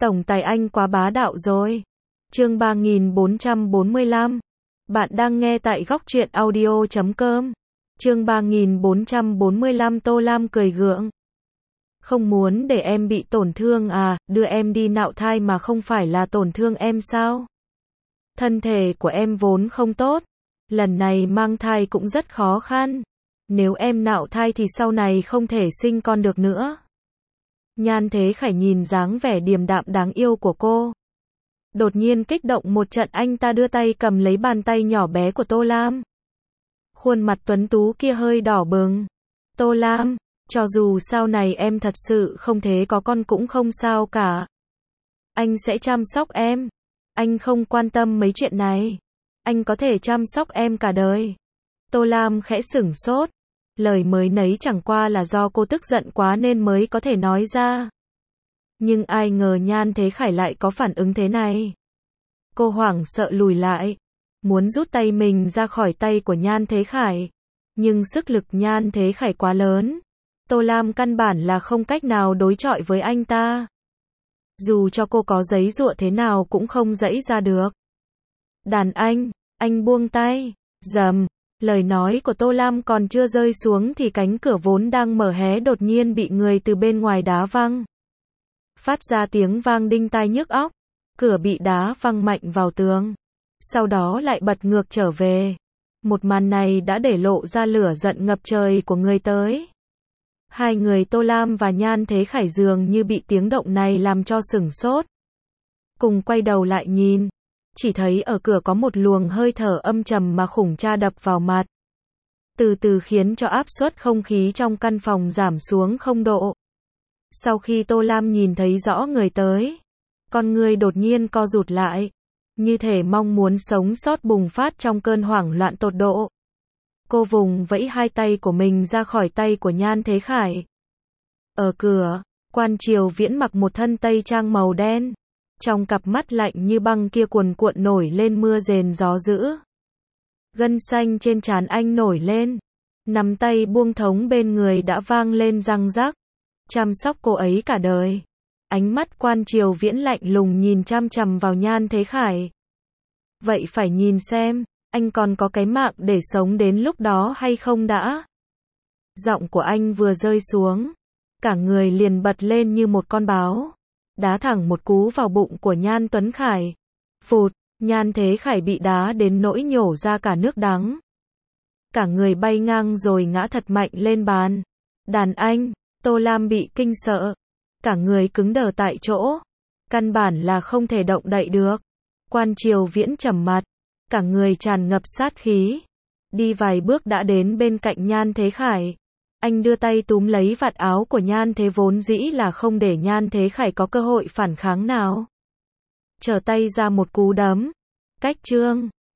Tổng tài anh quá bá đạo rồi. Chương 3445. Bạn đang nghe tại góc truyện audio.com. Chương 3445. Tô Lam cười gượng. Không muốn để em bị tổn thương à, đưa em đi nạo thai mà không phải là tổn thương em sao? Thân thể của em vốn không tốt, lần này mang thai cũng rất khó khăn. Nếu em nạo thai thì sau này không thể sinh con được nữa. Nhan Thế Khải nhìn dáng vẻ điềm đạm đáng yêu của cô. Đột nhiên kích động một trận, anh ta đưa tay cầm lấy bàn tay nhỏ bé của Tô Lam. Khuôn mặt tuấn tú kia hơi đỏ bừng. Tô Lam, cho dù sau này em thật sự không thể có con cũng không sao cả. Anh sẽ chăm sóc em. Anh không quan tâm mấy chuyện này. Anh có thể chăm sóc em cả đời. Tô Lam khẽ sửng sốt. Lời mới nấy chẳng qua là do cô tức giận quá nên mới có thể nói ra. Nhưng ai ngờ Nhan Thế Khải lại có phản ứng thế này. Cô hoảng sợ lùi lại, muốn rút tay mình ra khỏi tay của Nhan Thế Khải. Nhưng sức lực Nhan Thế Khải quá lớn. Tô Lam căn bản là không cách nào đối chọi với anh ta. Dù cho cô có giãy giụa thế nào cũng không giãy ra được. Đàn anh buông tay. Rầm. Lời nói của Tô Lam còn chưa rơi xuống thì cánh cửa vốn đang mở hé đột nhiên bị người từ bên ngoài đá văng. Phát ra tiếng vang đinh tai nhức óc. Cửa bị đá văng mạnh vào tường. Sau đó lại bật ngược trở về. Một màn này đã để lộ ra lửa giận ngập trời của người tới. Hai người Tô Lam và Nhan Thế Khải dường như bị tiếng động này làm cho sửng sốt. Cùng quay đầu lại nhìn. Chỉ thấy ở cửa có một luồng hơi thở âm trầm mà khủng tra đập vào mặt. Từ từ khiến cho áp suất không khí trong căn phòng giảm xuống 0 độ. Sau khi Tô Lam nhìn thấy rõ người tới, con người đột nhiên co rụt lại. Như thể mong muốn sống sót bùng phát trong cơn hoảng loạn tột độ. Cô vùng vẫy hai tay của mình ra khỏi tay của Nhan Thế Khải. Ở cửa, Quan Triều Viễn mặc một thân tây trang màu đen. Trong cặp mắt lạnh như băng kia cuồn cuộn nổi lên mưa rền gió dữ. Gân xanh trên trán anh nổi lên. Nắm tay buông thống bên người đã vang lên răng rắc. Chăm sóc cô ấy cả đời. Ánh mắt Quan Triều Viễn lạnh lùng nhìn chăm chằm vào Nhan Thế Khải. Vậy phải nhìn xem, anh còn có cái mạng để sống đến lúc đó hay không đã? Giọng của anh vừa rơi xuống, cả người liền bật lên như một con báo. Đá thẳng một cú vào bụng của Nhan Tuấn Khải. Phụt, Nhan Thế Khải bị đá đến nỗi nhổ ra cả nước đắng. Cả người bay ngang rồi ngã thật mạnh lên bàn. Đàn anh, Tô Lam bị kinh sợ. Cả người cứng đờ tại chỗ. Căn bản là không thể động đậy được. Quan Triều Viễn trầm mặt. Cả người tràn ngập sát khí. Đi vài bước đã đến bên cạnh Nhan Thế Khải. Anh đưa tay túm lấy vạt áo của Nhan Thế vốn dĩ là không để Nhan Thế Khải có cơ hội phản kháng nào. Trở tay ra một cú đấm. Cách chương.